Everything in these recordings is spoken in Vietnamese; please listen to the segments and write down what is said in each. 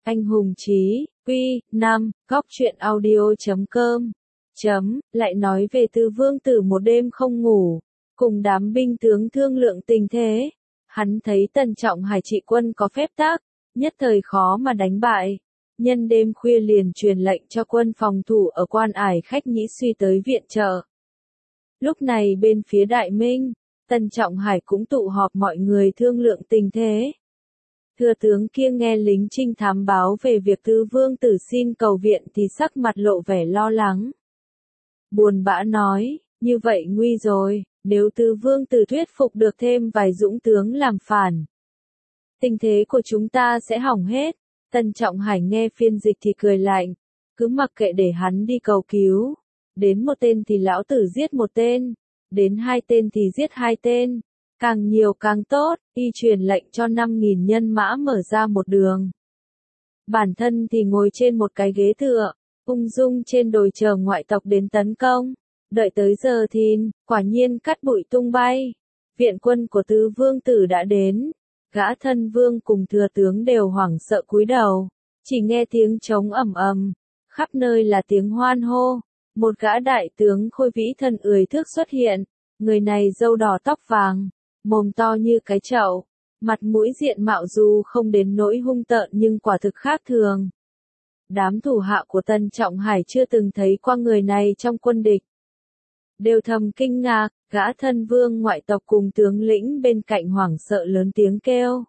Anh hùng chí, Quy, 5, góc truyện audio.com. Lại nói về Từ Vương Tử một đêm không ngủ, cùng đám binh tướng thương lượng tình thế. Hắn thấy Tần Trọng Hải trị quân có phép tắc, nhất thời khó mà đánh bại. Nhân đêm khuya liền truyền lệnh cho quân phòng thủ ở Quan Ải Khách Nhĩ Suy tới viện trợ. Lúc này bên phía Đại Minh, Tần Trọng Hải cũng tụ họp mọi người thương lượng tình thế. Thừa tướng kia nghe lính trinh thám báo về việc Từ Vương Tử xin cầu viện thì sắc mặt lộ vẻ lo lắng. Buồn bã nói, như vậy nguy rồi, nếu Từ Vương Tử thuyết phục được thêm vài dũng tướng làm phản, tình thế của chúng ta sẽ hỏng hết. Tần Trọng Hải nghe phiên dịch thì cười lạnh, cứ mặc kệ để hắn đi cầu cứu. Đến một tên thì lão tử giết một tên, đến hai tên thì giết hai tên. Càng nhiều càng tốt, y truyền lệnh cho 5.000 nhân mã mở ra một đường. Bản thân thì ngồi trên một cái ghế tựa, ung dung trên đồi chờ ngoại tộc đến tấn công. Đợi tới giờ thìn, quả nhiên cát bụi tung bay. Viện quân của Tứ Vương Tử đã đến. Gã thân vương cùng thừa tướng đều hoảng sợ cúi đầu. Chỉ nghe tiếng trống ầm ầm, khắp nơi là tiếng hoan hô. Một gã đại tướng khôi vĩ thân ười thước xuất hiện. Người này râu đỏ tóc vàng, mồm to như cái chậu, mặt mũi diện mạo dù không đến nỗi hung tợn nhưng quả thực khác thường. Đám thủ hạ của Tần Trọng Hải chưa từng thấy qua người này trong quân địch. Đều thầm kinh ngạc, gã thân vương ngoại tộc cùng tướng lĩnh bên cạnh hoảng sợ lớn tiếng kêu.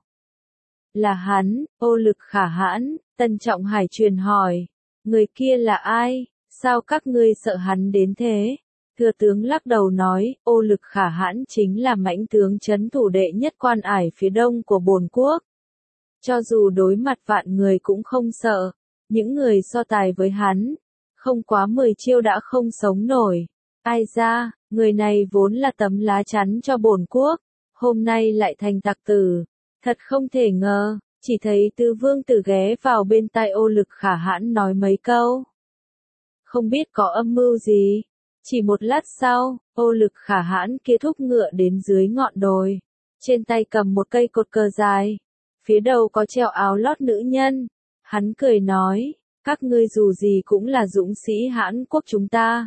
Là hắn, Ô Lực Khả Hãn. Tần Trọng Hải truyền hỏi, người kia là ai, sao các ngươi sợ hắn đến thế? Thừa tướng lắc đầu nói, Ô Lực Khả Hãn chính là mãnh tướng trấn thủ đệ nhất Quan Ải phía đông của bổn quốc. Cho dù đối mặt vạn người cũng không sợ, những người so tài với hắn, không quá 10 chiêu đã không sống nổi. Ai ra, người này vốn là tấm lá chắn cho bổn quốc, hôm nay lại thành tặc tử, thật không thể ngờ. Chỉ thấy Tứ Vương Tử ghé vào bên tai Ô Lực Khả Hãn nói mấy câu. Không biết có âm mưu gì. Chỉ một lát sau, Ô Lực Khả Hãn kia thúc ngựa đến dưới ngọn đồi. Trên tay cầm một cây cột cờ dài. Phía đầu có treo áo lót nữ nhân. Hắn cười nói, các ngươi dù gì cũng là dũng sĩ Hãn quốc chúng ta.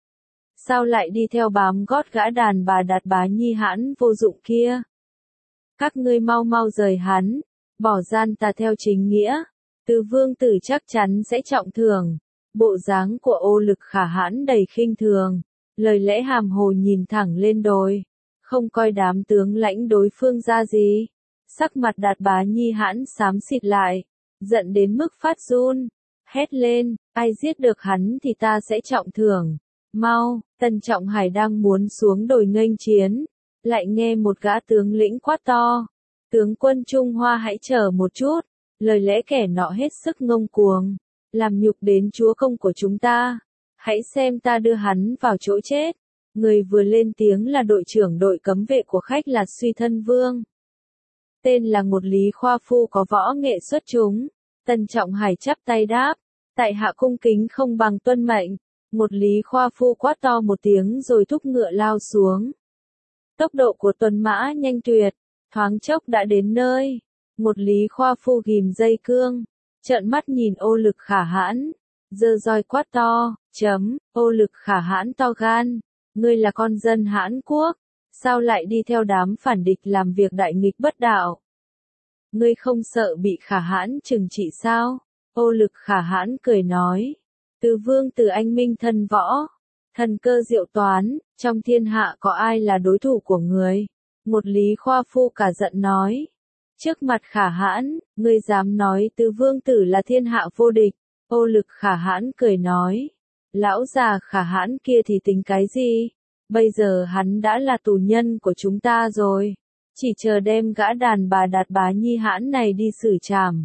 Sao lại đi theo bám gót gã đàn bà Đạt Bá Nhi Hãn vô dụng kia? Các ngươi mau mau rời hắn, bỏ gian tà theo chính nghĩa. Tứ Vương Tử chắc chắn sẽ trọng thưởng. Bộ dáng của Ô Lực Khả Hãn đầy khinh thường, lời lẽ hàm hồ nhìn thẳng lên đồi, không coi đám tướng lãnh đối phương ra gì. Sắc mặt Đạt Bá Nhi Hãn xám xịt lại, giận đến mức phát run, hét lên, ai giết được hắn thì ta sẽ trọng thưởng. Mau, Tần Trọng Hải đang muốn xuống đồi nghênh chiến, lại nghe một gã tướng lĩnh quát to, tướng quân Trung Hoa hãy chờ một chút. Lời lẽ kẻ nọ hết sức ngông cuồng, làm nhục đến chúa công của chúng ta, hãy xem ta đưa hắn vào chỗ chết. Người vừa lên tiếng là đội trưởng đội cấm vệ của khách là Suy Thân Vương. Tên là một Lý Khoa Phu có võ nghệ xuất chúng. Tần Trọng Hải chắp tay đáp, tại hạ cung kính không bằng tuân mệnh. Một Lý Khoa Phu quát to một tiếng rồi thúc ngựa lao xuống. Tốc độ của tuần mã nhanh tuyệt, thoáng chốc đã đến nơi. Một Lý Khoa Phu ghìm dây cương, trợn mắt nhìn Ô Lực Khả Hãn, giơ roi quát to, Ô Lực Khả Hãn to gan, ngươi là con dân Hãn quốc, sao lại đi theo đám phản địch làm việc đại nghịch bất đạo? Ngươi không sợ bị Khả Hãn trừng trị sao? Ô Lực Khả Hãn cười nói, Tứ Vương Tử anh minh thân võ, thần cơ diệu toán, trong thiên hạ có ai là đối thủ của người? Một Lý Khoa Phu cả giận nói. Trước mặt Khả Hãn, ngươi dám nói Tứ Vương Tử là thiên hạ vô địch? Ô Lực Khả Hãn cười nói, lão già Khả Hãn kia thì tính cái gì? Bây giờ hắn đã là tù nhân của chúng ta rồi, chỉ chờ đem gã đàn bà Đạt Bá Nhi Hãn này đi xử trảm.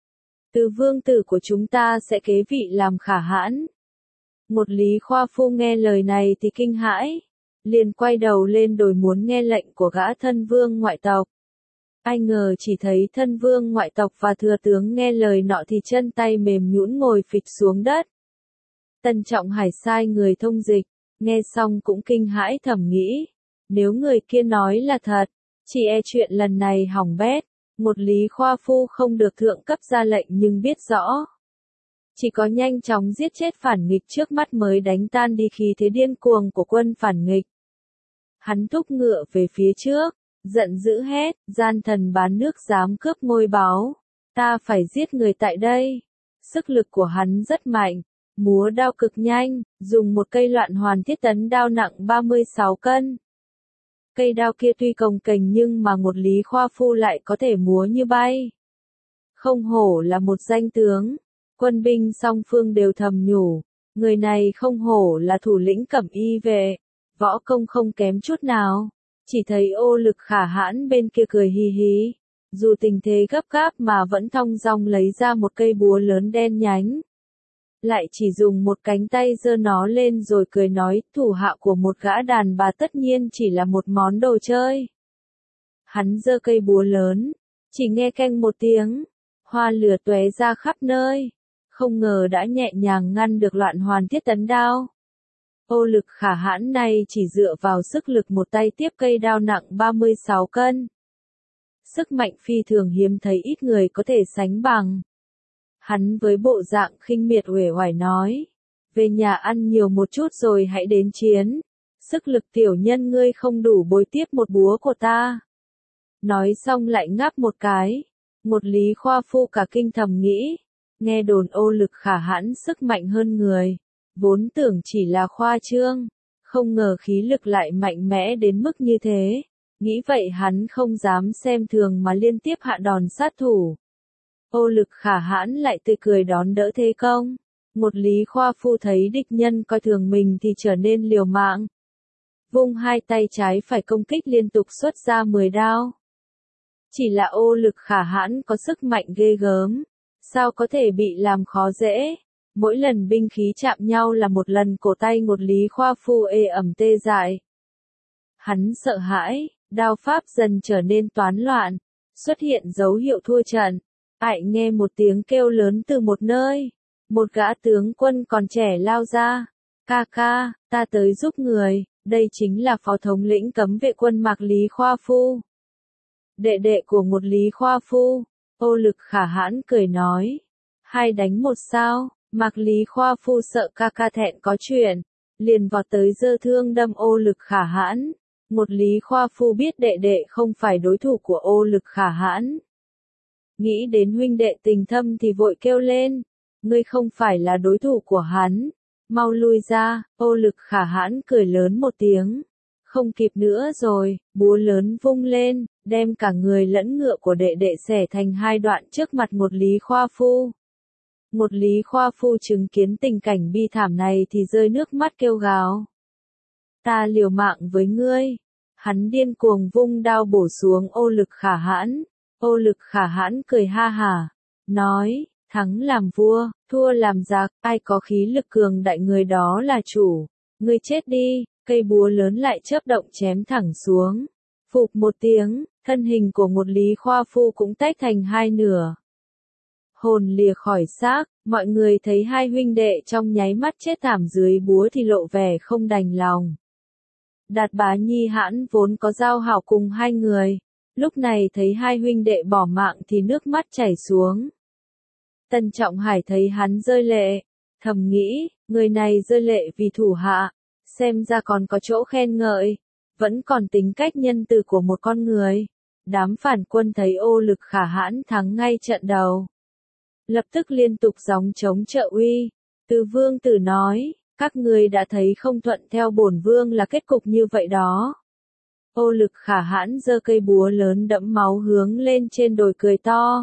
Tứ Vương Tử của chúng ta sẽ kế vị làm Khả Hãn. Một Lý Khoa Phu nghe lời này thì kinh hãi, liền quay đầu lên đồi muốn nghe lệnh của gã thân vương ngoại tộc. Ai ngờ chỉ thấy thân vương ngoại tộc và thừa tướng nghe lời nọ thì chân tay mềm nhũn ngồi phịch xuống đất. Tần Trọng Hải sai người thông dịch, nghe xong cũng kinh hãi thầm nghĩ, nếu người kia nói là thật, chỉ e chuyện lần này hỏng bét. Một Lý Khoa Phu không được thượng cấp ra lệnh nhưng biết rõ. Chỉ có nhanh chóng giết chết phản nghịch trước mắt mới đánh tan đi khí thế điên cuồng của quân phản nghịch. Hắn thúc ngựa về phía trước, giận dữ hét, gian thần bán nước dám cướp ngôi báu. Ta phải giết người tại đây. Sức lực của hắn rất mạnh, múa đao cực nhanh, dùng một cây loạn hoàn thiết tấn đao nặng 36 cân. Cây đao kia tuy cồng kềnh nhưng mà một Lý Khoa Phu lại có thể múa như bay. Không hổ là một danh tướng. Quân binh song phương đều thầm nhủ, người này không hổ là thủ lĩnh Cẩm Y vệ, võ công không kém chút nào. Chỉ thấy Ô Lực Khả Hãn bên kia cười hì hí, dù tình thế gấp gáp mà vẫn thong dong lấy ra một cây búa lớn đen nhánh. Lại chỉ dùng một cánh tay giơ nó lên rồi cười nói, thủ hạ của một gã đàn bà tất nhiên chỉ là một món đồ chơi. Hắn giơ cây búa lớn, chỉ nghe keng một tiếng, hoa lửa tóe ra khắp nơi. Không ngờ đã nhẹ nhàng ngăn được loạn hoàn thiết tấn đao. Ô Lực Khả Hãn này chỉ dựa vào sức lực một tay tiếp cây đao nặng 36 cân. Sức mạnh phi thường hiếm thấy ít người có thể sánh bằng. Hắn với bộ dạng khinh miệt uể oải nói, về nhà ăn nhiều một chút rồi hãy đến chiến. Sức lực tiểu nhân ngươi không đủ bồi tiếp một búa của ta. Nói xong lại ngáp một cái. Một Lý Khoa Phu cả kinh thầm nghĩ. Nghe đồn Ô Lực Khả Hãn sức mạnh hơn người, vốn tưởng chỉ là khoa trương, không ngờ khí lực lại mạnh mẽ đến mức như thế, nghĩ vậy hắn không dám xem thường mà liên tiếp hạ đòn sát thủ. Ô Lực Khả Hãn lại tươi cười đón đỡ thế công, một Lý Khoa Phu thấy địch nhân coi thường mình thì trở nên liều mạng. Vung hai tay trái phải công kích liên tục xuất ra 10 đao. Chỉ là Ô Lực Khả Hãn có sức mạnh ghê gớm. Sao có thể bị làm khó dễ? Mỗi lần binh khí chạm nhau là một lần cổ tay một Lý Khoa Phu ê ẩm tê dại. Hắn sợ hãi, đao pháp dần trở nên toán loạn, xuất hiện dấu hiệu thua trận. Ại nghe một tiếng kêu lớn từ một nơi. Một gã tướng quân còn trẻ lao ra. Ca ca, ta tới giúp người, đây chính là phó thống lĩnh cấm vệ quân Mạc Lý Khoa Phu. Đệ đệ của một Lý Khoa Phu. Ô Lực Khả Hãn cười nói, 2 đánh 1 sao? Mạc Lý Khoa Phu sợ ca ca thẹn có chuyện, liền vọt tới giơ thương đâm Ô Lực Khả Hãn. Một Lý Khoa Phu biết đệ đệ không phải đối thủ của Ô Lực Khả Hãn. Nghĩ đến huynh đệ tình thâm thì vội kêu lên, ngươi không phải là đối thủ của hắn, mau lui ra. Ô Lực Khả Hãn cười lớn một tiếng. Không kịp nữa rồi, búa lớn vung lên, đem cả người lẫn ngựa của đệ đệ xẻ thành 2 đoạn trước mặt một Lý Khoa Phu. Một Lý Khoa Phu chứng kiến tình cảnh bi thảm này thì rơi nước mắt kêu gào. Ta liều mạng với ngươi. Hắn điên cuồng vung đao bổ xuống Ô Lực Khả Hãn. Ô Lực Khả Hãn cười ha hả, nói, thắng làm vua, thua làm giặc, ai có khí lực cường đại người đó là chủ. Ngươi chết đi. Cây búa lớn lại chớp động chém thẳng xuống. Phụp một tiếng, thân hình của một Lý Khoa Phu cũng tách thành 2 nửa. Hồn lìa khỏi xác, mọi người thấy 2 huynh đệ trong nháy mắt chết thảm dưới búa thì lộ vẻ không đành lòng. Đạt Bá Nhi Hãn vốn có giao hảo cùng 2 người, lúc này thấy 2 huynh đệ bỏ mạng thì nước mắt chảy xuống. Tân Trọng Hải thấy hắn rơi lệ, thầm nghĩ, người này rơi lệ vì thủ hạ. Xem ra còn có chỗ khen ngợi, vẫn còn tính cách nhân từ của một con người. Đám phản quân thấy Ô Lực Khả Hãn thắng ngay trận đầu. Lập tức liên tục gióng chống trợ uy. Từ Vương Tử nói, các ngươi đã thấy không thuận theo bổn vương là kết cục như vậy đó. Ô Lực Khả Hãn giơ cây búa lớn đẫm máu hướng lên trên đồi cười to.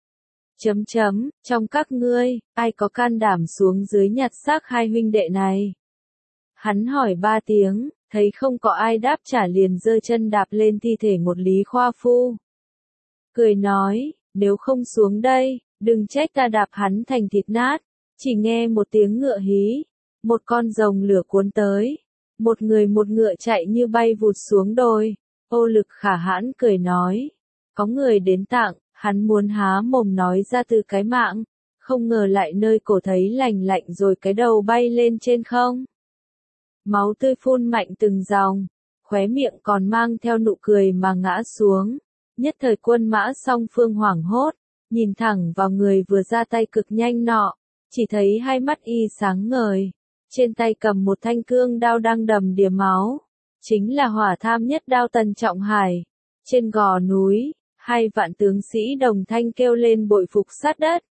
Trong các ngươi, ai có can đảm xuống dưới nhặt xác 2 huynh đệ này? Hắn hỏi 3 tiếng, thấy không có ai đáp trả liền giơ chân đạp lên thi thể một Lý Khoa Phu. Cười nói, nếu không xuống đây, đừng trách ta đạp hắn thành thịt nát. Chỉ nghe một tiếng ngựa hí, một con rồng lửa cuốn tới, một người một ngựa chạy như bay vụt xuống đồi. Ô Lực Khả Hãn cười nói, có người đến tặng, hắn muốn há mồm nói ra từ cái mạng, không ngờ lại nơi cổ thấy lành lạnh rồi cái đầu bay lên trên không. Máu tươi phun mạnh từng dòng, khóe miệng còn mang theo nụ cười mà ngã xuống, Nhất thời quân mã song phương hoảng hốt, nhìn thẳng vào người vừa ra tay cực nhanh nọ, chỉ thấy hai mắt y sáng ngời, trên tay cầm một thanh cương đao đang đầm đìa máu, chính là hỏa tham nhất đao Tần Trọng Hải. Trên gò núi, hai vạn tướng sĩ đồng thanh kêu lên bội phục sát đất.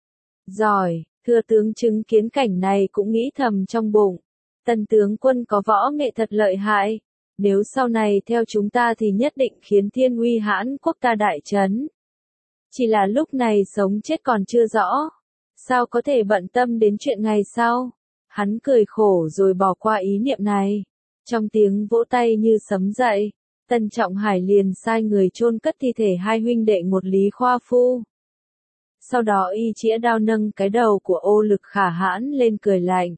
Giỏi, thưa tướng chứng kiến cảnh này cũng nghĩ thầm trong bụng, Tần tướng quân có võ nghệ thật lợi hại, nếu sau này theo chúng ta thì nhất định khiến thiên uy Hãn quốc ta đại chấn. Chỉ là lúc này sống chết còn chưa rõ, sao có thể bận tâm đến chuyện ngày sau. Hắn cười khổ rồi bỏ qua ý niệm này. Trong tiếng vỗ tay như sấm dậy, Tần Trọng Hải liền sai người chôn cất thi thể hai huynh đệ một Lý Khoa Phu. Sau đó y chĩa đao nâng cái đầu của Ô Lực Khả Hãn lên cười lạnh.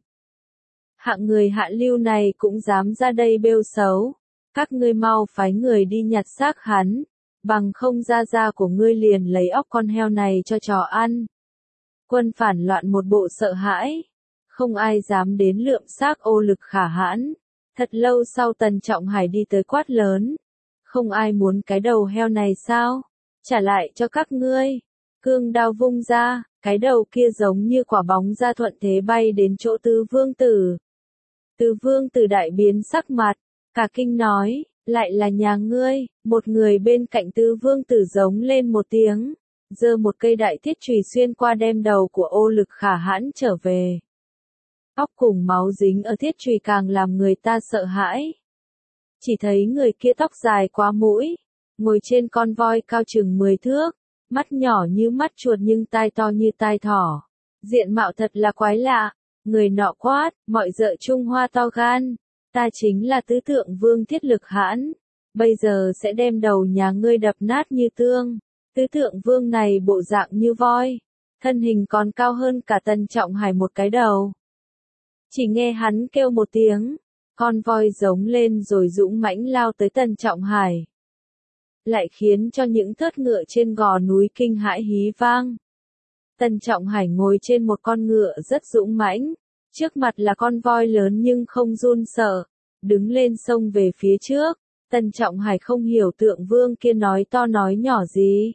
Hạng người hạ lưu này cũng dám ra đây bêu xấu. Các ngươi mau phái người đi nhặt xác hắn, bằng không gia của ngươi liền lấy óc con heo này cho chó ăn. Quân phản loạn một bộ sợ hãi, không ai dám đến lượm xác Ô Lực Khả Hãn. Thật lâu sau Tần Trọng Hải đi tới quát lớn. Không ai muốn cái đầu heo này sao? Trả lại cho các ngươi. Cương đao vung ra, cái đầu kia giống như quả bóng ra thuận thế bay đến chỗ Tứ Vương Tử. Tứ Vương Tử đại biến sắc mặt, cả kinh nói, lại là nhà ngươi. Một người bên cạnh Tứ Vương Tử giống lên một tiếng, giơ một cây đại thiết chùy xuyên qua đem đầu của Ô Lực Khả Hãn trở về. Óc cùng máu dính ở thiết chùy càng làm người ta sợ hãi. Chỉ thấy người kia tóc dài quá mũi, ngồi trên con voi cao chừng 10 thước, mắt nhỏ như mắt chuột nhưng tai to như tai thỏ. Diện mạo thật là quái lạ, người nọ quát, mọi dợ Trung Hoa to gan, ta chính là tứ thượng vương Thiết Lực Hãn, bây giờ sẽ đem đầu nhà ngươi đập nát như tương. Tứ thượng vương này bộ dạng như voi, thân hình còn cao hơn cả Tần Trọng Hải một cái đầu. Chỉ nghe hắn kêu một tiếng, con voi giống lên rồi dũng mãnh lao tới Tần Trọng Hải. Lại khiến cho những thớt ngựa trên gò núi kinh hãi hí vang. Tần Trọng Hải ngồi trên một con ngựa rất dũng mãnh, trước mặt là con voi lớn nhưng không run sợ, đứng lên xông về phía trước. Tần Trọng Hải không hiểu tượng vương kia nói to nói nhỏ gì.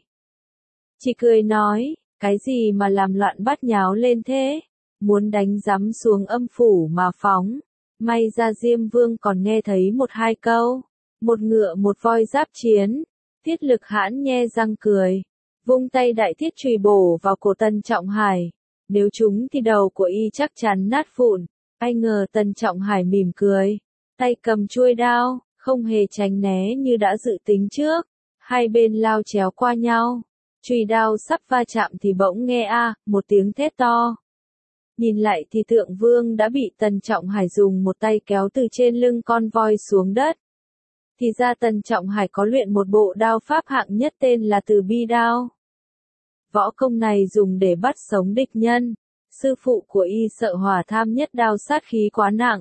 Chỉ cười nói, cái gì mà làm loạn bát nháo lên thế? Muốn đánh giấm xuống âm phủ mà phóng. May ra Diêm Vương còn nghe thấy một hai câu. Một ngựa một voi giáp chiến. Thiết Lực Hãn nhe răng cười, vung tay đại thiết chùy bổ vào cổ Tần Trọng Hải. Nếu trúng thì đầu của y chắc chắn nát vụn. Ai ngờ Tần Trọng Hải mỉm cười, tay cầm chuôi đao, không hề tránh né như đã dự tính trước. Hai bên lao chéo qua nhau. Chùy đao sắp va chạm thì bỗng nghe một tiếng thét to. Nhìn lại thì Thượng Vương đã bị Tần Trọng Hải dùng một tay kéo từ trên lưng con voi xuống đất. Thì ra Tần Trọng Hải có luyện một bộ đao pháp hạng nhất tên là Từ Bi đao. Võ công này dùng để bắt sống địch nhân. Sư phụ của y sợ hỏa tham nhất đao sát khí quá nặng,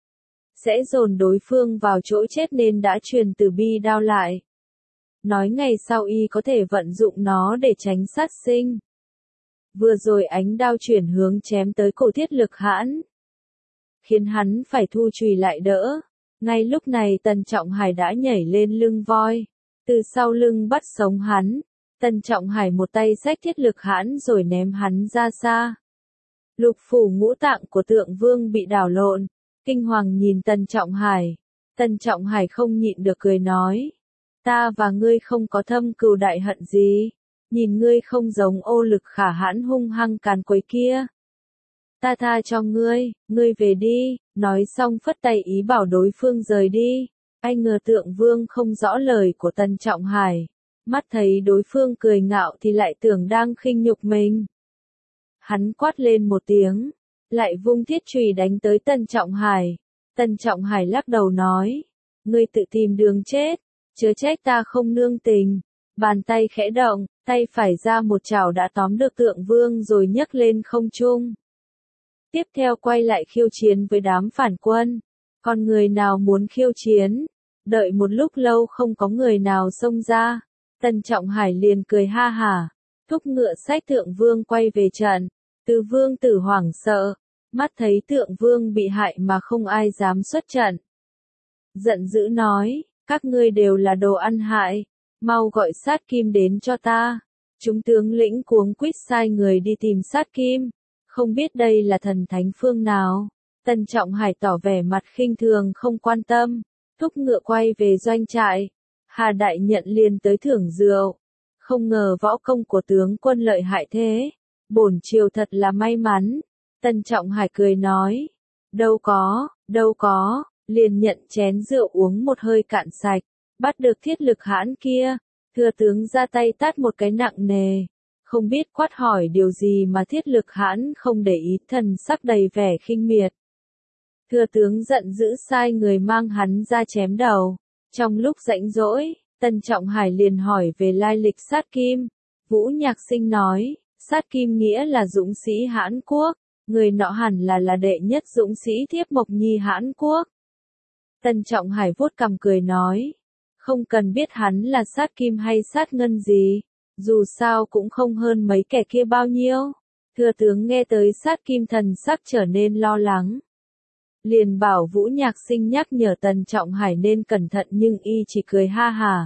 sẽ dồn đối phương vào chỗ chết nên đã truyền Từ Bi đao lại. Nói ngày sau y có thể vận dụng nó để tránh sát sinh. Vừa rồi ánh đao chuyển hướng chém tới cổ Thiết Lực Hãn, khiến hắn phải thu chùy lại đỡ. Ngay lúc này Tần Trọng Hải đã nhảy lên lưng voi, từ sau lưng bắt sống hắn. Tần Trọng Hải một tay xách Thiết Lực Hãn rồi ném hắn ra xa. Lục phủ ngũ tạng của Thượng Vương bị đảo lộn, kinh hoàng nhìn Tần Trọng Hải. Tần Trọng Hải không nhịn được cười nói, ta và ngươi không có thâm cừu đại hận gì, nhìn ngươi không giống Ô Lực Khả Hãn hung hăng càn quấy kia. Ta tha cho ngươi về đi, nói xong phất tay ý bảo đối phương rời đi. Ai ngờ Thượng Vương không rõ lời của Tần Trọng Hải, mắt thấy đối phương cười ngạo thì lại tưởng đang khinh nhục mình. Hắn quát lên một tiếng, lại vung thiết chùy đánh tới Tần Trọng Hải. Tần Trọng Hải lắc đầu nói, ngươi tự tìm đường chết, chớ trách ta không nương tình. Bàn tay khẽ động, tay phải ra một chảo đã tóm được Thượng Vương rồi nhấc lên không trung. Tiếp theo quay lại khiêu chiến với đám phản quân. Còn người nào muốn khiêu chiến? Đợi một lúc lâu không có người nào xông ra. Tần Trọng Hải liền cười ha hả, thúc ngựa xách Thượng Vương quay về trận. Tứ Vương Tử hoảng sợ, mắt thấy Thượng Vương bị hại mà không ai dám xuất trận. Giận dữ nói, các ngươi đều là đồ ăn hại, mau gọi sát kim đến cho ta. Chúng tướng lĩnh cuống quýt sai người đi tìm sát kim, không biết đây là thần thánh phương nào. Tần Trọng Hải tỏ vẻ mặt khinh thường không quan tâm, thúc ngựa quay về doanh trại. Hà Đại Nhận liền tới thưởng rượu, không ngờ võ công của tướng quân lợi hại thế, bổn triều thật là may mắn. Tần Trọng Hải cười nói, đâu có, liền nhận chén rượu uống một hơi cạn sạch, bắt được Thiết Lực Hãn kia. Thừa tướng ra tay tát một cái nặng nề, không biết quát hỏi điều gì mà Thiết Lực Hãn không để ý, thần sắc đầy vẻ khinh miệt. Thừa tướng giận dữ sai người mang hắn ra chém đầu. Trong lúc rảnh rỗi, Tần Trọng Hải liền hỏi về lai lịch sát kim. Vũ Nhạc Sinh nói, sát kim nghĩa là dũng sĩ Hãn Quốc, người nọ hẳn là đệ nhất dũng sĩ Thiếp Mộc Nhi Hãn Quốc. Tần Trọng Hải vuốt cằm cười nói, không cần biết hắn là sát kim hay sát ngân gì, dù sao cũng không hơn mấy kẻ kia bao nhiêu. Thừa tướng nghe tới sát kim thần sắc trở nên lo lắng. Liền bảo Vũ Nhạc Sinh nhắc nhở Tần Trọng Hải nên cẩn thận, nhưng y chỉ cười ha hà.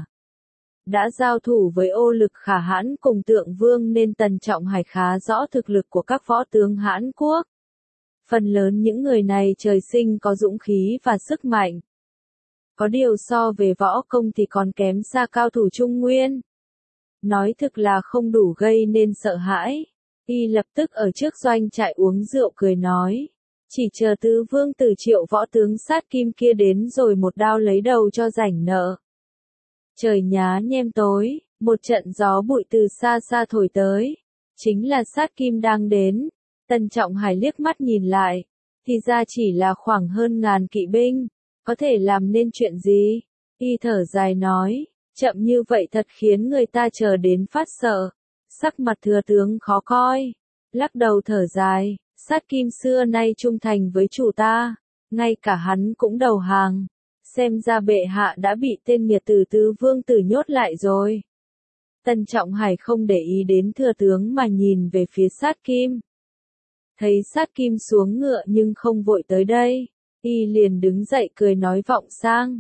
Đã giao thủ với Ô Lực Khả Hãn cùng Tượng Vương nên Tần Trọng Hải khá rõ thực lực của các võ tướng Hãn Quốc. Phần lớn những người này trời sinh có dũng khí và sức mạnh. Có điều so về võ công thì còn kém xa cao thủ Trung Nguyên. Nói thực là không đủ gây nên sợ hãi. Y lập tức ở trước doanh trại uống rượu cười nói, chỉ chờ Tứ Vương Tử triệu võ tướng sát kim kia đến rồi một đao lấy đầu cho rảnh nợ. Trời nhá nhem tối, một trận gió bụi từ xa xa thổi tới. Chính là sát kim đang đến. Tần Trọng Hải liếc mắt nhìn lại, thì ra chỉ là khoảng hơn 1000 kỵ binh. Có thể làm nên chuyện gì? Y thở dài nói, chậm như vậy thật khiến người ta chờ đến phát sợ. Sắc mặt thừa tướng khó coi, lắc đầu thở dài, sát kim xưa nay trung thành với chủ ta, ngay cả hắn cũng đầu hàng. Xem ra bệ hạ đã bị tên nghiệt tử Tứ Vương Tử nhốt lại rồi. Tần Trọng Hải không để ý đến thừa tướng mà nhìn về phía sát kim. Thấy sát kim xuống ngựa nhưng không vội tới đây. Y liền đứng dậy cười nói vọng sang,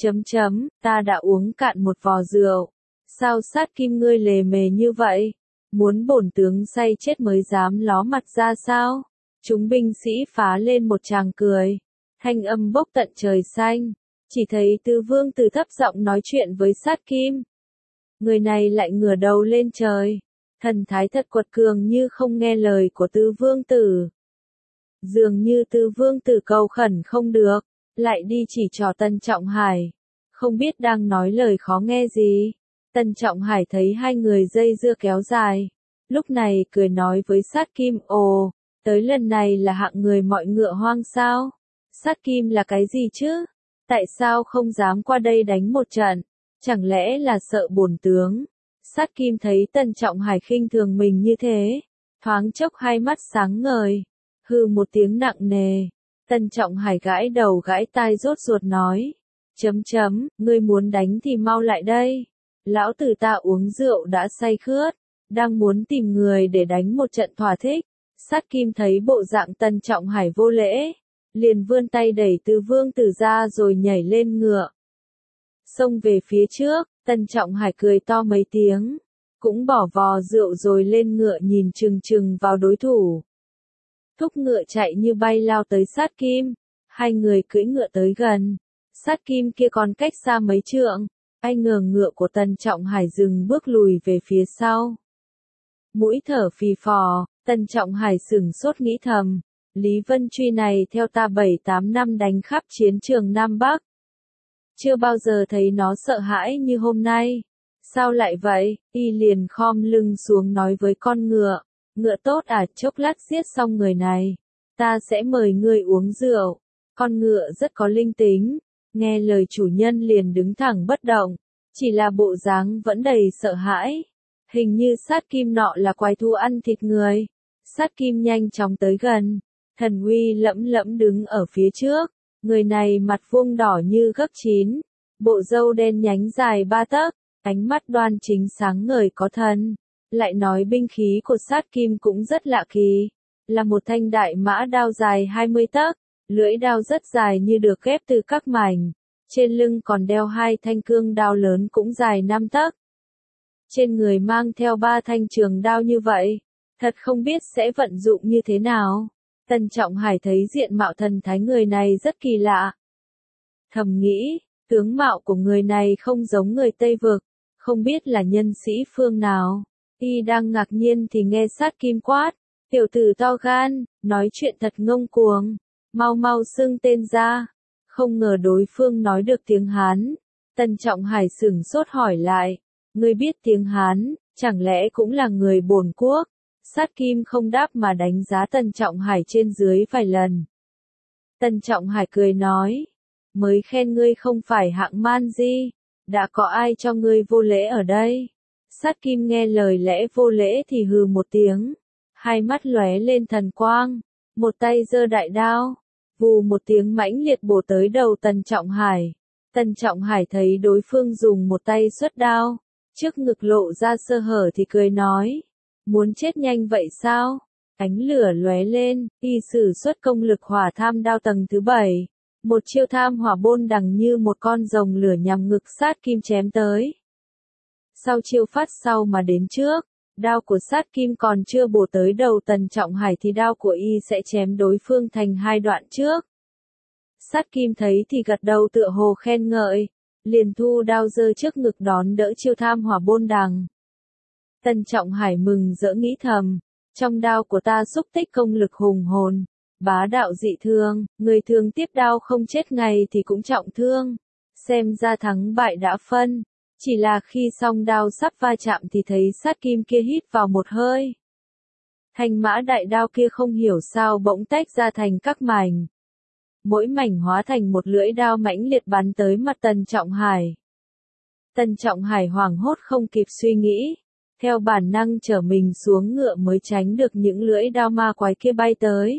ta đã uống cạn một vò rượu, sao sát kim ngươi lề mề như vậy, muốn bổn tướng say chết mới dám ló mặt ra sao? Chúng binh sĩ phá lên một tràng cười, thanh âm bốc tận trời xanh, chỉ thấy Tứ Vương Tử thấp giọng nói chuyện với sát kim. Người này lại ngửa đầu lên trời, thần thái thật quật cường như không nghe lời của Tứ Vương Tử. Dường như Tứ Vương Tử cầu khẩn không được, lại đi chỉ trỏ Tần Trọng Hải, không biết đang nói lời khó nghe gì. Tần Trọng Hải thấy hai người dây dưa kéo dài, lúc này cười nói với sát kim, ồ, tới lần này là hạng người mọi ngựa hoang sao? Sát kim là cái gì chứ? Tại sao không dám qua đây đánh một trận? Chẳng lẽ là sợ bổn tướng? Sát kim thấy Tần Trọng Hải khinh thường mình như thế, thoáng chốc hai mắt sáng ngời. Hừ một tiếng nặng nề, Tần Trọng Hải gãi đầu gãi tai rốt ruột nói, ngươi muốn đánh thì mau lại đây. Lão tử ta uống rượu đã say khướt, đang muốn tìm người để đánh một trận thỏa thích. Sát kim thấy bộ dạng Tần Trọng Hải vô lễ, liền vươn tay đẩy Tứ Vương Tử ra rồi nhảy lên ngựa. Xông về phía trước, Tần Trọng Hải cười to mấy tiếng, cũng bỏ vò rượu rồi lên ngựa nhìn chừng chừng vào đối thủ. Thúc ngựa chạy như bay lao tới sát kim, hai người cưỡi ngựa tới gần, sát kim kia còn cách xa mấy trượng, ai ngờ ngựa của Tần Trọng Hải dừng bước lùi về phía sau. Mũi thở phì phò, Tần Trọng Hải sửng sốt nghĩ thầm, Lý Vân Truy này theo ta 7-8 năm đánh khắp chiến trường Nam Bắc. Chưa bao giờ thấy nó sợ hãi như hôm nay. Sao lại vậy? Y liền khom lưng xuống nói với con ngựa. Ngựa tốt à, chốc lát giết xong người này, ta sẽ mời ngươi uống rượu. Con ngựa rất có linh tính, nghe lời chủ nhân liền đứng thẳng bất động, chỉ là bộ dáng vẫn đầy sợ hãi. Hình như sát kim nọ là quái thú ăn thịt người. Sát kim nhanh chóng tới gần, thần uy lẫm lẫm đứng ở phía trước, người này mặt vuông đỏ như gấc chín, bộ râu đen nhánh dài 3 tấc, ánh mắt đoan chính sáng ngời có thần. Lại nói binh khí của sát kim cũng rất lạ kỳ, là một thanh đại mã đao dài 20 tấc, lưỡi đao rất dài như được ghép từ các mảnh, trên lưng còn đeo hai thanh cương đao lớn cũng dài 5 tấc, trên người mang theo 3 thanh trường đao như vậy, thật không biết sẽ vận dụng như thế nào. Tần Trọng Hải thấy diện mạo thần thái người này rất kỳ lạ. Thầm nghĩ, tướng mạo của người này không giống người Tây Vực, không biết là nhân sĩ phương nào. Y đang ngạc nhiên thì nghe Sát Kim quát, tiểu tử to gan, nói chuyện thật ngông cuồng, mau mau xưng tên ra. Không ngờ đối phương nói được tiếng Hán. Tần Trọng Hải sửng sốt hỏi lại, ngươi biết tiếng Hán, chẳng lẽ cũng là người bổn quốc? Sát Kim không đáp mà đánh giá Tần Trọng Hải trên dưới vài lần. Tần Trọng Hải cười nói, mới khen ngươi không phải hạng man di, đã có ai cho ngươi vô lễ ở đây? Sát Kim nghe lời lẽ vô lễ thì hừ một tiếng, hai mắt lóe lên thần quang, một tay giơ đại đao, vù một tiếng mãnh liệt bổ tới đầu Tần Trọng Hải. Tần Trọng Hải thấy đối phương dùng một tay xuất đao, trước ngực lộ ra sơ hở thì cười nói, muốn chết nhanh vậy sao? Ánh lửa lóe lên, y sử xuất công lực hỏa tham đao tầng thứ 7. Một chiêu tham hỏa bôn đằng như một con rồng lửa nhằm ngực Sát Kim chém tới. Sau chiêu phát sau mà đến trước, đao của Sát Kim còn chưa bổ tới đầu Tần Trọng Hải thì đao của y sẽ chém đối phương thành 2 đoạn trước. Sát Kim thấy thì gật đầu tựa hồ khen ngợi, liền thu đao giơ trước ngực đón đỡ chiêu tham hỏa bôn đằng. Tần Trọng Hải mừng rỡ nghĩ thầm, trong đao của ta xúc tích công lực hùng hồn, bá đạo dị thương, người thường tiếp đao không chết ngày thì cũng trọng thương. Xem ra thắng bại đã phân, chỉ là khi song đao sắp va chạm thì thấy Sát Kim kia hít vào một hơi. Thanh mã đại đao kia không hiểu sao bỗng tách ra thành các mảnh. Mỗi mảnh hóa thành một lưỡi đao mãnh liệt bắn tới mặt Tần Trọng Hải. Tần Trọng Hải hoảng hốt không kịp suy nghĩ, theo bản năng trở mình xuống ngựa mới tránh được những lưỡi đao ma quái kia bay tới.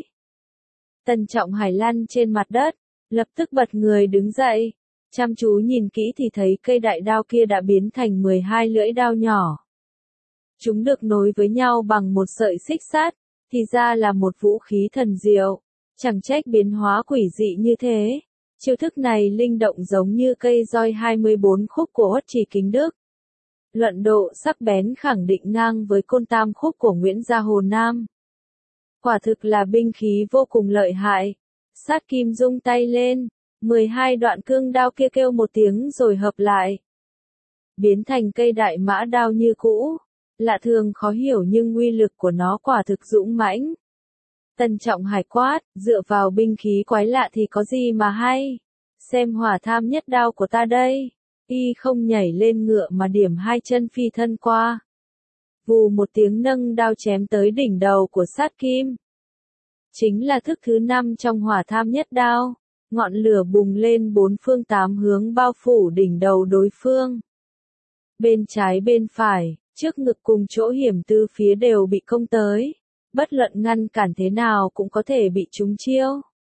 Tần Trọng Hải lăn trên mặt đất, lập tức bật người đứng dậy, chăm chú nhìn kỹ thì thấy cây đại đao kia đã biến thành 12 lưỡi đao nhỏ. Chúng được nối với nhau bằng một sợi xích sắt, thì ra là một vũ khí thần diệu. Chẳng trách biến hóa quỷ dị như thế. Chiêu thức này linh động giống như cây roi 24 khúc của Uất Trì Kính Đức. Luận độ sắc bén khẳng định ngang với côn tam khúc của Nguyễn Gia Hồ Nam. Quả thực là binh khí vô cùng lợi hại. Sát Kim rung tay lên, 12 đoạn cương đao kia kêu một tiếng rồi hợp lại. Biến thành cây đại mã đao như cũ. Lạ thường khó hiểu nhưng uy lực của nó quả thực dũng mãnh. Tần Trọng Hải quát, dựa vào binh khí quái lạ thì có gì mà hay. Xem hỏa tham nhất đao của ta đây. Y không nhảy lên ngựa mà điểm 2 chân phi thân qua. Vù một tiếng nâng đao chém tới đỉnh đầu của Sát Kim. Chính là thức thứ 5 trong hỏa tham nhất đao. Ngọn lửa bùng lên 4 phương 8 hướng bao phủ đỉnh đầu đối phương. Bên trái bên phải, trước ngực cùng chỗ hiểm tư phía đều bị công tới. Bất luận ngăn cản thế nào cũng có thể bị trúng chiêu.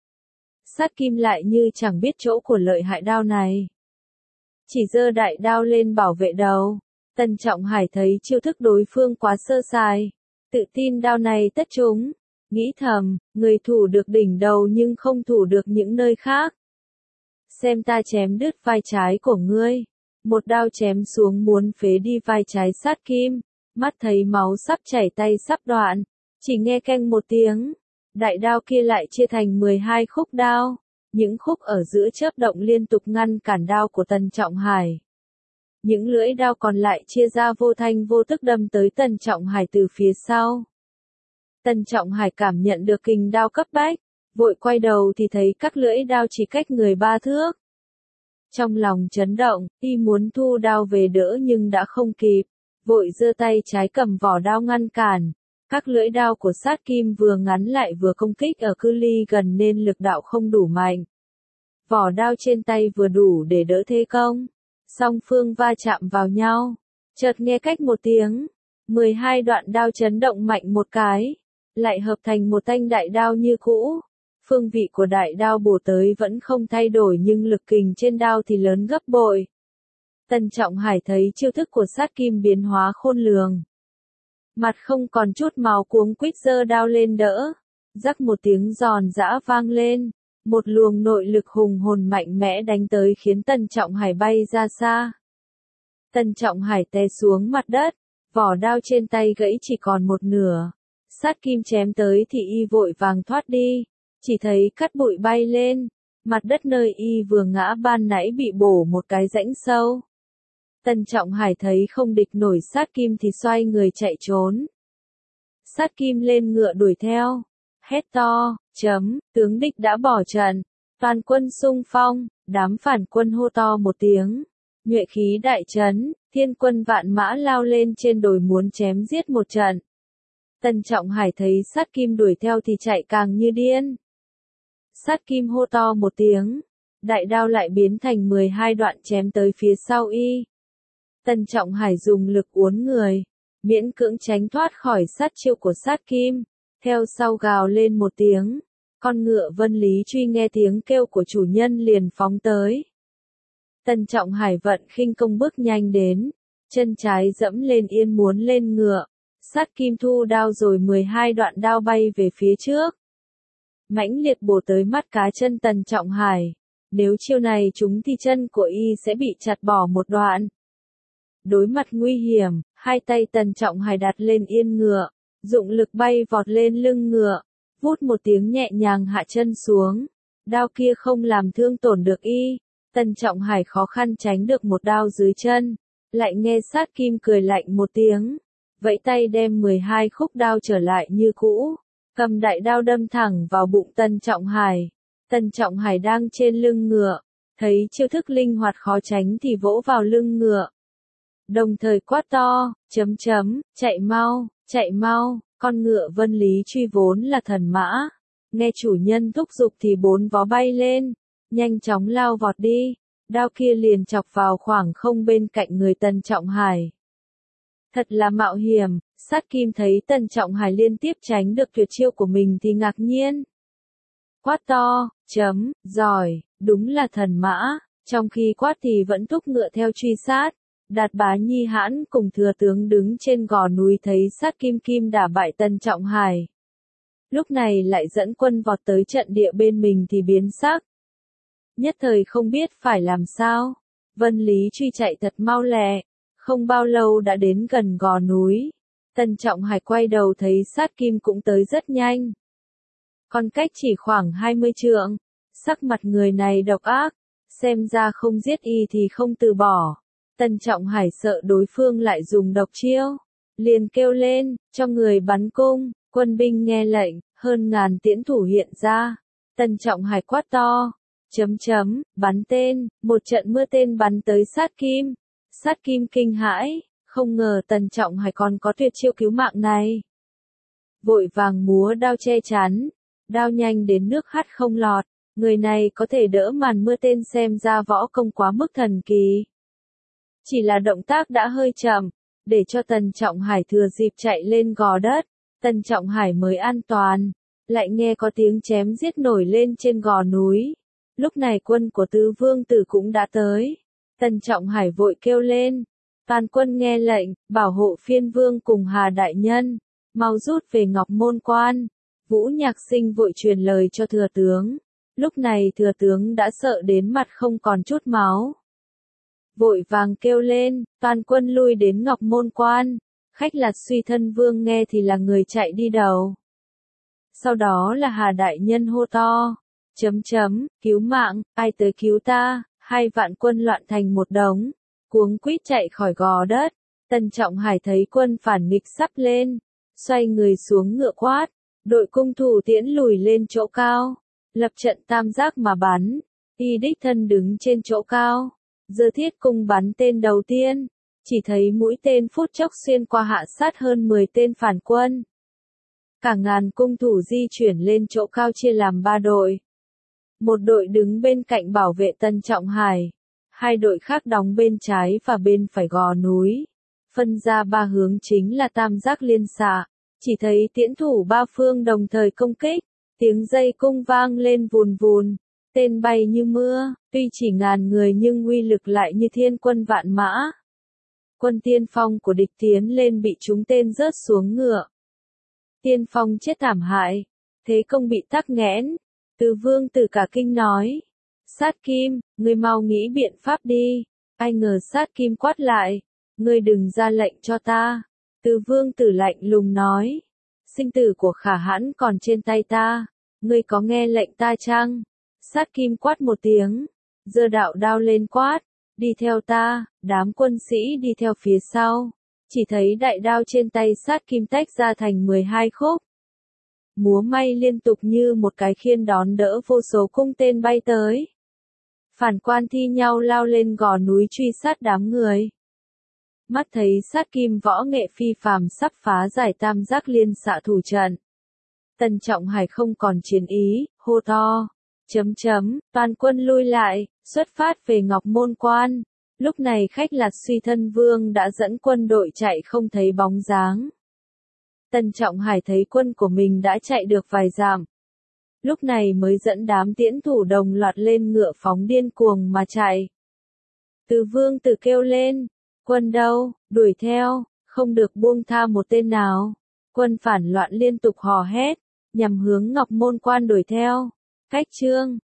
Sát Kim lại như chẳng biết chỗ của lợi hại đao này. Chỉ giơ đại đao lên bảo vệ đầu. Tần Trọng Hải thấy chiêu thức đối phương quá sơ sài. Tự tin đao này tất trúng. Nghĩ thầm, người thủ được đỉnh đầu nhưng không thủ được những nơi khác. Xem ta chém đứt vai trái của ngươi. Một đao chém xuống muốn phế đi vai trái Sát Kim. Mắt thấy máu sắp chảy tay sắp đoạn. Chỉ nghe keng một tiếng, đại đao kia lại chia thành 12 khúc đao, những khúc ở giữa chớp động liên tục ngăn cản đao của Tần Trọng Hải. Những lưỡi đao còn lại chia ra vô thanh vô tức đâm tới Tần Trọng Hải từ phía sau. Tần Trọng Hải cảm nhận được kình đao cấp bách, vội quay đầu thì thấy các lưỡi đao chỉ cách người 3 thước. Trong lòng chấn động, y muốn thu đao về đỡ nhưng đã không kịp, vội giơ tay trái cầm vỏ đao ngăn cản. Các lưỡi đao của Sát Kim vừa ngắn lại vừa công kích ở cự ly gần nên lực đạo không đủ mạnh. Vỏ đao trên tay vừa đủ để đỡ thế công. Song phương va chạm vào nhau. Chợt nghe cách một tiếng. 12 đoạn đao chấn động mạnh một cái. Lại hợp thành một thanh đại đao như cũ. Phương vị của đại đao bổ tới vẫn không thay đổi nhưng lực kình trên đao thì lớn gấp bội. Tần Trọng Hải thấy chiêu thức của Sát Kim biến hóa khôn lường. Mặt không còn chút máu cuống quýt giơ đao lên đỡ. Rắc một tiếng giòn giã vang lên. Một luồng nội lực hùng hồn mạnh mẽ đánh tới khiến Tần Trọng Hải bay ra xa. Tần Trọng Hải té xuống mặt đất, vỏ đao trên tay gãy chỉ còn một nửa. Sát kim chém tới thì y vội vàng thoát đi, chỉ thấy cát bụi bay lên, mặt đất nơi y vừa ngã ban nãy bị bổ một cái rãnh sâu. Tần Trọng Hải thấy không địch nổi sát kim thì xoay người chạy trốn. Sát kim lên ngựa đuổi theo, hét to, tướng địch đã bỏ trận, toàn quân xung phong, đám phản quân hô to một tiếng. Nhuệ khí đại trấn, thiên quân vạn mã lao lên trên đồi muốn chém giết một trận. Tần Trọng Hải thấy sát kim đuổi theo thì chạy càng như điên. Sát kim hô to một tiếng, đại đao lại biến thành 12 đoạn chém tới phía sau y. Tần Trọng Hải dùng lực uốn người, miễn cưỡng tránh thoát khỏi sát chiêu của sát kim, theo sau gào lên một tiếng. Con ngựa Vân Lý Truy nghe tiếng kêu của chủ nhân liền phóng tới. Tần Trọng Hải vận khinh công bước nhanh đến, chân trái dẫm lên yên muốn lên ngựa, sát kim thu đao rồi 12 đoạn đao bay về phía trước. Mãnh liệt bổ tới mắt cá chân Tần Trọng Hải, nếu chiêu này trúng thì chân của y sẽ bị chặt bỏ một đoạn. Đối mặt nguy hiểm, hai tay Tần Trọng Hải đặt lên yên ngựa, dụng lực bay vọt lên lưng ngựa, vút một tiếng nhẹ nhàng hạ chân xuống, đao kia không làm thương tổn được y. Tần Trọng Hải khó khăn tránh được một đao dưới chân, lại nghe sát kim cười lạnh một tiếng, vẫy tay đem 12 khúc đao trở lại như cũ, cầm đại đao đâm thẳng vào bụng Tần Trọng Hải. Tần Trọng Hải đang trên lưng ngựa, thấy chiêu thức linh hoạt khó tránh thì vỗ vào lưng ngựa. Đồng thời quát to, chạy mau, con ngựa Vân Lý Truy vốn là thần mã, nghe chủ nhân thúc giục thì bốn vó bay lên, nhanh chóng lao vọt đi, đao kia liền chọc vào khoảng không bên cạnh người Tần Trọng Hải. Thật là mạo hiểm, sát kim thấy Tần Trọng Hải liên tiếp tránh được tuyệt chiêu của mình thì ngạc nhiên. Quát to, giỏi, đúng là thần mã, trong khi quát thì vẫn thúc ngựa theo truy sát. Đạt Bá Nhi Hãn cùng thừa tướng đứng trên gò núi thấy sát kim đả bại Tần Trọng Hải. Lúc này lại dẫn quân vọt tới trận địa bên mình thì biến sắc. Nhất thời không biết phải làm sao. Vân Lý Truy chạy thật mau lẹ, không bao lâu đã đến gần gò núi. Tần Trọng Hải quay đầu thấy sát kim cũng tới rất nhanh. Còn cách chỉ khoảng 20 trượng, sắc mặt người này độc ác, xem ra không giết y thì không từ bỏ. Tần Trọng Hải sợ đối phương lại dùng độc chiêu, liền kêu lên, cho người bắn cung, quân binh nghe lệnh, hơn ngàn tiễn thủ hiện ra. Tần Trọng Hải quát to, bắn tên, một trận mưa tên bắn tới sát kim. Sát kim kinh hãi, không ngờ Tần Trọng Hải còn có tuyệt chiêu cứu mạng này. Vội vàng múa đao che chắn, đao nhanh đến nước hắt không lọt, người này có thể đỡ màn mưa tên xem ra võ công quá mức thần kỳ. Chỉ là động tác đã hơi chậm, để cho Tần Trọng Hải thừa dịp chạy lên gò đất, Tần Trọng Hải mới an toàn, lại nghe có tiếng chém giết nổi lên trên gò núi. Lúc này quân của Tứ Vương Tử cũng đã tới. Tần Trọng Hải vội kêu lên, toàn quân nghe lệnh, bảo hộ Phiên Vương cùng Hà Đại Nhân, mau rút về Ngọc Môn Quan. Vũ Nhạc Sinh vội truyền lời cho thừa tướng. Lúc này thừa tướng đã sợ đến mặt không còn chút máu. Vội vàng kêu lên, toàn quân lui đến Ngọc Môn Quan. Khách Lạt Suy Thân Vương nghe thì là người chạy đi đầu. Sau đó là Hà Đại Nhân hô to, cứu mạng, ai tới cứu ta, 2 vạn quân loạn thành một đống, cuống quýt chạy khỏi gò đất. Tần Trọng Hải thấy quân phản nghịch sắp lên, xoay người xuống ngựa quát, đội cung thủ tiễn lùi lên chỗ cao, lập trận tam giác mà bắn, y đích thân đứng trên chỗ cao, giơ thiết cung bắn tên đầu tiên, chỉ thấy mũi tên phút chốc xuyên qua hạ sát hơn 10 tên phản quân. Cả ngàn cung thủ di chuyển lên chỗ cao chia làm 3 đội. Một đội đứng bên cạnh bảo vệ Tần Trọng Hải, 2 đội khác đóng bên trái và bên phải gò núi, phân ra 3 hướng chính là tam giác liên xạ. Chỉ thấy tiễn thủ 3 phương đồng thời công kích, tiếng dây cung vang lên vùn vùn, tên bay như mưa, tuy chỉ ngàn người nhưng uy lực lại như thiên quân vạn mã. Quân tiên phong của địch tiến lên bị trúng tên rớt xuống ngựa. Tiên phong chết thảm hại, thế công bị tắc nghẽn. Từ Vương Tử cả kinh nói, sát kim, ngươi mau nghĩ biện pháp đi, Ai ngờ Sát Kim quát lại, ngươi đừng ra lệnh cho ta. Từ Vương Tử lạnh lùng nói, sinh tử của Khả Hãn còn trên tay ta, ngươi có nghe lệnh ta chăng? Sát Kim quát một tiếng, giơ đạo đao lên quát, đi theo ta. Đám quân sĩ đi theo phía sau, chỉ thấy đại đao trên tay Sát Kim tách ra thành 12 khúc. Múa may liên tục như một cái khiên đón đỡ vô số cung tên bay tới. Phản quan thi nhau lao lên gò núi truy sát đám người. Mắt thấy Sát Kim võ nghệ phi phàm sắp phá giải tam giác liên xạ thủ trận. Tần Trọng Hải không còn chiến ý, hô to. Toàn quân lui lại, xuất phát về Ngọc Môn Quan. Lúc này khách Lạt Suy Thân Vương đã dẫn quân đội chạy không thấy bóng dáng. Tần Trọng Hải thấy quân của mình đã chạy được vài dặm. Lúc này mới dẫn đám tiễn thủ đồng loạt lên ngựa phóng điên cuồng mà chạy. Từ Vương Tử kêu lên, quân đâu, đuổi theo, không được buông tha một tên nào. Quân phản loạn liên tục hò hét, nhằm hướng Ngọc Môn Quan đuổi theo. Cách Trương,